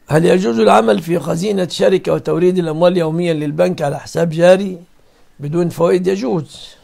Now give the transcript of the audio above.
هل يجوز العمل في خزينة شركة وتوريد الأموال يوميا للبنك على حساب جاري بدون فوائد؟ يجوز.